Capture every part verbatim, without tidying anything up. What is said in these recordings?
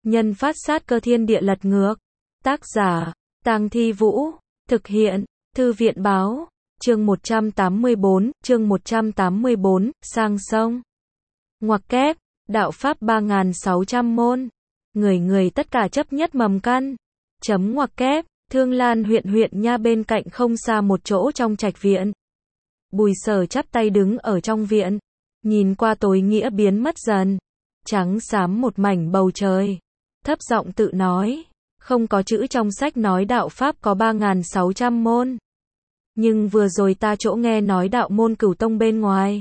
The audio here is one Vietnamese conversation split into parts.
Nhân phát sát cơ thiên địa lật ngược. Tác giả, Tang Thi Vũ. Thực hiện, Thư viện Báo. Chương một trăm tám mươi bốn, chương một trăm tám mươi bốn, sang sông. Ngoặc kép, đạo pháp ba nghìn sáu trăm môn. Người người tất cả chấp nhất mầm căn. Chấm ngoặc kép, Thương Lan huyện huyện nha bên cạnh không xa một chỗ trong trạch viện. Bùi Sở chắp tay đứng ở trong viện. Nhìn qua tối nghĩa biến mất dần. Trắng xám một mảnh bầu trời. Thấp giọng tự nói. Không có chữ trong sách nói đạo pháp có ba nghìn sáu trăm môn. Nhưng vừa rồi ta chỗ nghe nói đạo môn Cửu Tông bên ngoài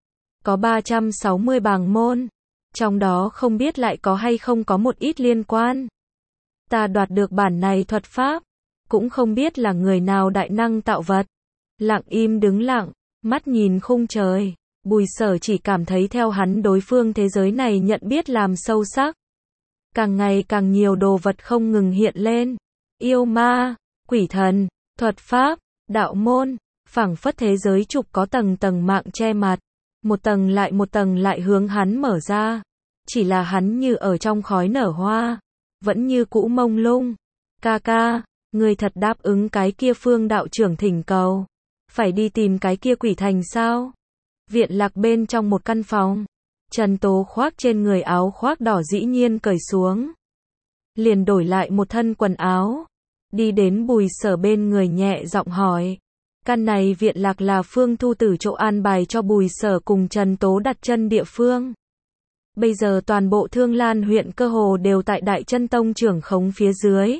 có ba trăm sáu mươi bảng môn. Trong đó không biết lại có hay không có một ít liên quan. Ta đoạt được bản này thuật pháp. Cũng không biết là người nào đại năng tạo vật. Lặng im đứng lặng, mắt nhìn khung trời. Bùi Sở chỉ cảm thấy theo hắn đối phương thế giới này nhận biết làm sâu sắc. Càng ngày càng nhiều đồ vật không ngừng hiện lên. Yêu ma, quỷ thần, thuật pháp, đạo môn, phảng phất thế giới trục có tầng tầng mạng che mặt. Một tầng lại một tầng lại hướng hắn mở ra. Chỉ là hắn như ở trong khói nở hoa. Vẫn như cũ mông lung. Ca ca, người thật đáp ứng cái kia Phương đạo trưởng thỉnh cầu. Phải đi tìm cái kia quỷ thành sao? Viện Lạc bên trong một căn phòng. Trần Tố khoác trên người áo khoác đỏ dĩ nhiên cởi xuống. Liền đổi lại một thân quần áo. Đi đến Bùi Sở bên người nhẹ giọng hỏi. Căn này Viện Lạc là Phương Thu Tử chỗ an bài cho Bùi Sở cùng Trần Tố đặt chân địa phương. Bây giờ toàn bộ Thương Lan huyện cơ hồ đều tại Đại Chân Tông trưởng khống phía dưới.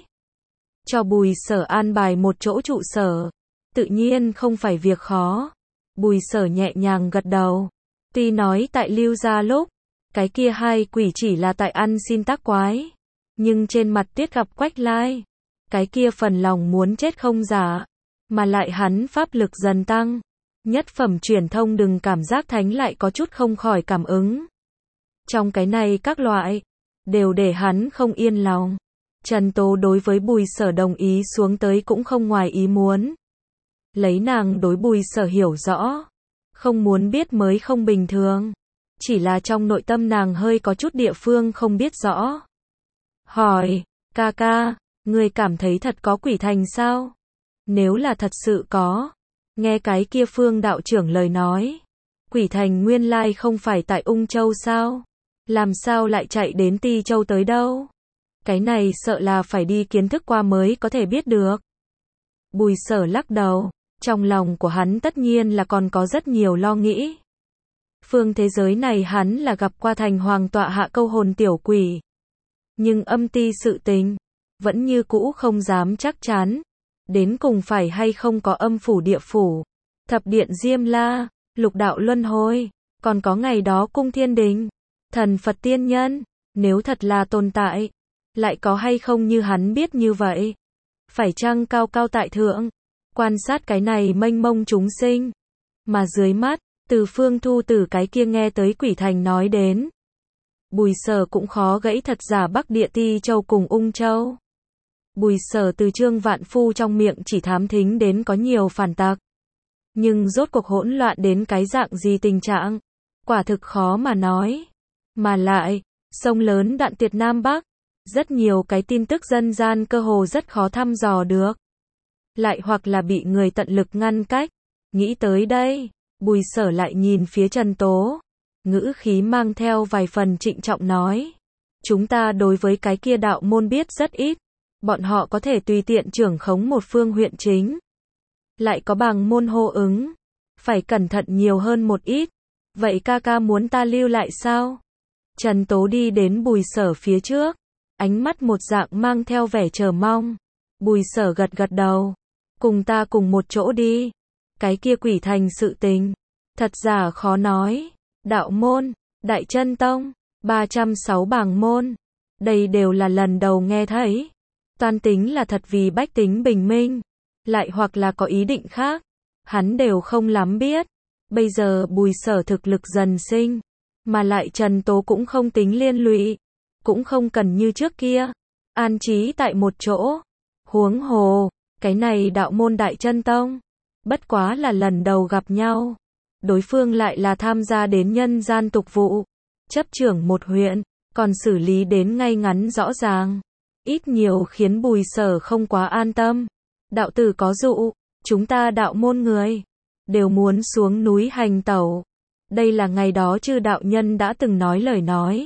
Cho Bùi Sở an bài một chỗ trụ sở. Tự nhiên không phải việc khó. Bùi Sở nhẹ nhàng gật đầu. Tuy nói tại Lưu gia lúc, cái kia hai quỷ chỉ là tại ăn xin tác quái. Nhưng trên mặt Tuyết gặp Quách Lai, cái kia phần lòng muốn chết không giả. Mà lại hắn pháp lực dần tăng. Nhất phẩm truyền thông đừng cảm giác thánh lại có chút không khỏi cảm ứng. Trong cái này các loại, đều để hắn không yên lòng. Trần Tố đối với Bùi Sở đồng ý xuống tới cũng không ngoài ý muốn. Lấy nàng đối Bùi Sở hiểu rõ. Không muốn biết mới không bình thường. Chỉ là trong nội tâm nàng hơi có chút địa phương không biết rõ. Hỏi, ca ca, người cảm thấy thật có quỷ thành sao? Nếu là thật sự có. Nghe cái kia Phương đạo trưởng lời nói. Quỷ thành nguyên lai không phải tại Ung Châu sao? Làm sao lại chạy đến Ti Châu tới đâu? Cái này sợ là phải đi kiến thức qua mới có thể biết được. Bùi Sở lắc đầu. Trong lòng của hắn tất nhiên là còn có rất nhiều lo nghĩ. Phương thế giới này hắn là gặp qua thành hoàng tọa hạ câu hồn tiểu quỷ. Nhưng âm ti sự tình, vẫn như cũ không dám chắc chắn. Đến cùng phải hay không có âm phủ địa phủ, thập điện Diêm La, lục đạo luân hồi, còn có ngày đó cung thiên đình, thần Phật tiên nhân, nếu thật là tồn tại, lại có hay không như hắn biết như vậy. Phải chăng cao cao tại thượng, quan sát cái này mênh mông chúng sinh. Mà dưới mắt, từ Phương Thu Tử cái kia nghe tới quỷ thành nói đến. Bùi Sở cũng khó gãy thật giả Bắc Địa Ti Châu cùng Ung Châu. Bùi Sở từ Trương Vạn Phu trong miệng chỉ thám thính đến có nhiều phản tặc. Nhưng rốt cuộc hỗn loạn đến cái dạng gì tình trạng, quả thực khó mà nói. Mà lại, sông lớn Đạn Tiệt Nam Bắc, rất nhiều cái tin tức dân gian cơ hồ rất khó thăm dò được. Lại hoặc là bị người tận lực ngăn cách. Nghĩ tới đây, Bùi Sở lại nhìn phía Trần Tố. Ngữ khí mang theo vài phần trịnh trọng nói. Chúng ta đối với cái kia đạo môn biết rất ít. Bọn họ có thể tùy tiện trưởng khống một phương huyện chính. Lại có bằng môn hô ứng. Phải cẩn thận nhiều hơn một ít. Vậy ca ca muốn ta lưu lại sao? Trần Tố đi đến Bùi Sở phía trước. Ánh mắt một dạng mang theo vẻ chờ mong. Bùi Sở gật gật đầu. Cùng ta cùng một chỗ đi. Cái kia quỷ thành sự tình. Thật giả khó nói. Đạo môn, Đại Chân Tông, ba trăm sáu bảng môn. Đây đều là lần đầu nghe thấy. Toan tính là thật vì bách tính bình minh. Lại hoặc là có ý định khác. Hắn đều không lắm biết. Bây giờ Bùi Sở thực lực dần sinh. Mà lại Trần Tố cũng không tính liên lụy. Cũng không cần như trước kia. An trí tại một chỗ. Huống hồ. Cái này đạo môn Đại Chân Tông. Bất quá là lần đầu gặp nhau. Đối phương lại là tham gia đến nhân gian tục vụ. Chấp trưởng một huyện. còn xử lý đến ngay ngắn rõ ràng, ít nhiều khiến Bùi Sở không quá an tâm. Đạo tử có dụ, chúng ta đạo môn người đều muốn xuống núi hành tẩu. Đây là ngày đó Chư đạo nhân đã từng nói lời nói.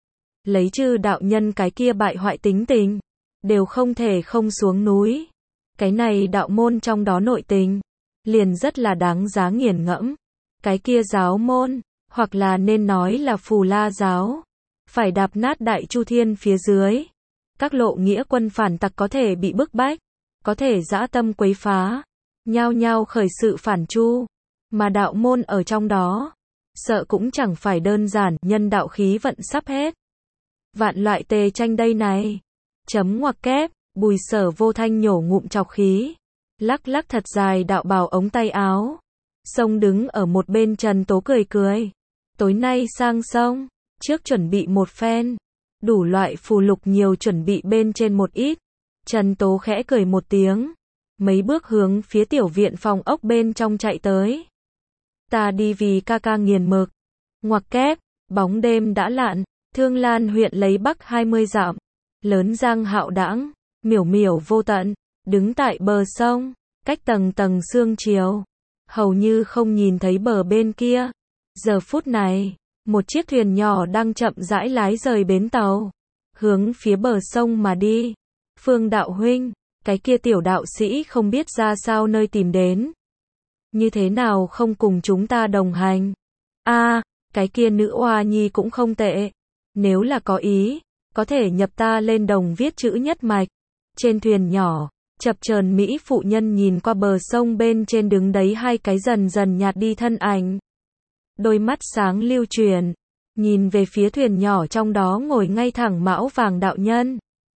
Lấy Chư đạo nhân cái kia bại hoại tính tình, đều không thể không xuống núi. Cái này đạo môn trong đó nội tình, liền rất là đáng giá nghiền ngẫm. Cái kia giáo môn, hoặc là nên nói là Phù La giáo, phải đạp nát Đại Chu Thiên phía dưới. Các lộ nghĩa quân phản tặc có thể bị bức bách, có thể dã tâm quấy phá, nhao nhao khởi sự phản Chu, mà đạo môn ở trong đó, sợ cũng chẳng phải đơn giản, nhân đạo khí vận sắp hết. Vạn loại tề tranh đây này. Chấm ngoặc kép, Bùi Sở vô thanh nhổ ngụm trọc khí, lắc lắc thật dài đạo bào ống tay áo. Sông đứng ở một bên Trần Tố cười cười. Tối nay sang sông, trước chuẩn bị một phen, đủ loại phù lục nhiều chuẩn bị bên trên một ít. Trần Tố khẽ cười một tiếng, mấy bước hướng phía tiểu viện phòng ốc bên trong chạy tới. Ta đi vì ca ca nghiền mực. Ngoặc kép, bóng đêm đã lặn, Thương Lan huyện lấy bắc hai mươi dặm, lớn giang hạo đãng, miểu miểu vô tận, đứng tại bờ sông, cách tầng tầng sương chiều, hầu như không nhìn thấy bờ bên kia. Giờ phút này, một chiếc thuyền nhỏ đang chậm rãi lái rời bến tàu, hướng phía bờ sông mà đi. Phương đạo huynh, cái kia tiểu đạo sĩ không biết ra sao nơi tìm đến. Như thế nào không cùng chúng ta đồng hành? A, à, cái kia nữ oa nhi cũng không tệ. Nếu là có ý, có thể nhập ta lên đồng viết chữ nhất mạch. Trên thuyền nhỏ, chập chờn mỹ phụ nhân nhìn qua bờ sông bên trên đứng đấy hai cái dần dần nhạt đi thân ảnh. Đôi mắt sáng lưu truyền, nhìn về phía thuyền nhỏ trong đó ngồi ngay thẳng mão vàng đạo nhân.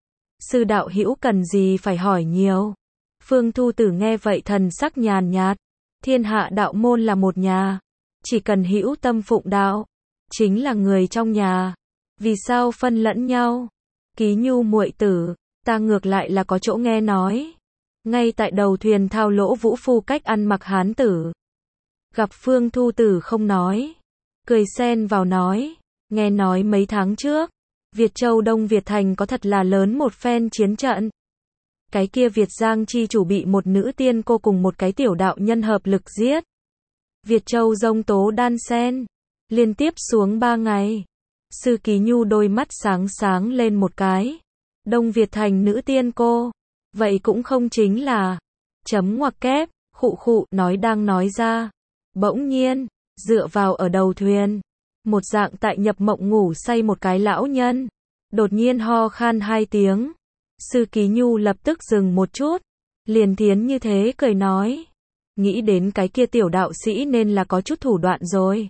Sư đạo hữu cần gì phải hỏi nhiều. Phương Thu Tử nghe vậy thần sắc nhàn nhạt. Thiên hạ đạo môn là một nhà, chỉ cần hữu tâm phụng đạo, chính là người trong nhà. Vì sao phân lẫn nhau? Ký Nhu muội tử, ta ngược lại là có chỗ nghe nói. Ngay tại đầu thuyền thao lỗ vũ phu cách ăn mặc hán tử. Gặp Phương Thu Tử không nói, cười xen vào nói, nghe nói mấy tháng trước, Việt Châu Đông Việt Thành có thật là lớn một phen chiến trận. Cái kia Việt Giang chi chủ bị một nữ tiên cô cùng một cái tiểu đạo nhân hợp lực giết. Việt Châu giông tố đan sen, liên tiếp xuống ba ngày. Sư Ký Nhu đôi mắt sáng sáng lên một cái. Đông Việt Thành nữ tiên cô, vậy cũng không chính là. Chấm ngoặc kép, khụ khụ, nói đang nói ra. Bỗng nhiên, dựa vào ở đầu thuyền, một dạng tại nhập mộng ngủ say một cái lão nhân, đột nhiên ho khan hai tiếng. Sư Ký Nhu lập tức dừng một chút, liền thiến như thế cười nói, nghĩ đến cái kia tiểu đạo sĩ nên là có chút thủ đoạn rồi.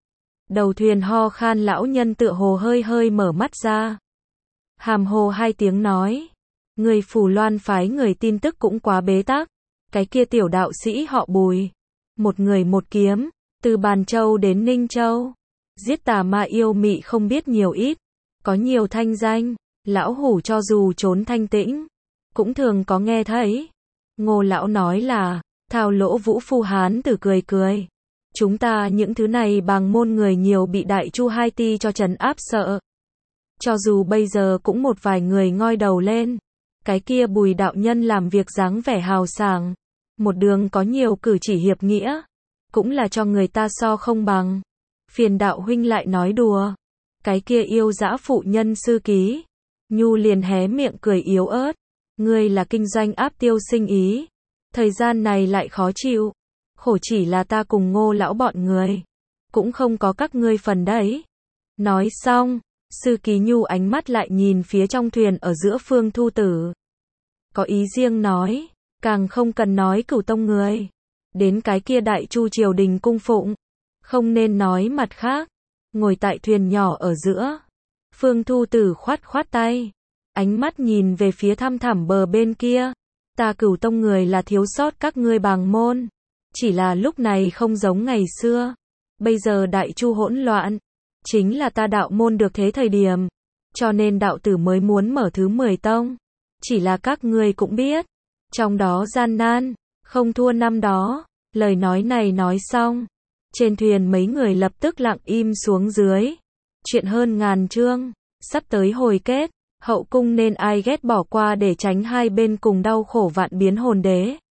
Đầu thuyền ho khan lão nhân tựa hồ hơi hơi mở mắt ra, hàm hồ hai tiếng nói, người Phù Loan phái người tin tức cũng quá bế tắc. Cái kia tiểu đạo sĩ họ Bùi, một người một kiếm, từ Bàn Châu đến Ninh Châu, giết tà ma yêu mị không biết nhiều ít, có nhiều thanh danh. Lão hủ cho dù trốn thanh tĩnh, cũng thường có nghe thấy. Ngô lão nói là, thao lỗ vũ phu hán tử cười cười. Chúng ta những thứ này bằng môn người nhiều bị Đại Chu hai ti cho trấn áp sợ. Cho dù bây giờ cũng một vài người ngoi đầu lên. Cái kia Bùi đạo nhân làm việc dáng vẻ hào sảng, một đường có nhiều cử chỉ hiệp nghĩa, cũng là cho người ta so không bằng. Phiền đạo huynh lại nói đùa. Cái kia yêu dã phụ nhân Sư Ký Nhu liền hé miệng cười yếu ớt. Ngươi là kinh doanh áp tiêu sinh ý. Thời gian này lại khó chịu. Khổ chỉ là ta cùng Ngô lão bọn người. Cũng không có các ngươi phần đấy. Nói xong, Sư Ký Nhu ánh mắt lại nhìn phía trong thuyền ở giữa Phương Thu Tử. Có ý riêng nói, càng không cần nói Cửu tông người. Đến cái kia Đại Chu triều đình cung phụng. Không nên nói mặt khác. Ngồi tại thuyền nhỏ ở giữa. Phương Thu Tử khoát khoát tay, ánh mắt nhìn về phía thăm thẳm bờ bên kia. Ta Cửu tông người là thiếu sót các ngươi bàng môn, chỉ là lúc này không giống ngày xưa. Bây giờ Đại Chu hỗn loạn, chính là ta đạo môn được thế thời điểm, cho nên đạo tử mới muốn mở thứ mười tông. Chỉ là các ngươi cũng biết, trong đó gian nan, không thua năm đó. Lời nói này nói xong, trên thuyền mấy người lập tức lặng im xuống dưới. Chuyện hơn ngàn chương. Sắp tới hồi kết, hậu cung nên ai ghét bỏ qua để tránh hai bên cùng đau khổ vạn biến hồn đế.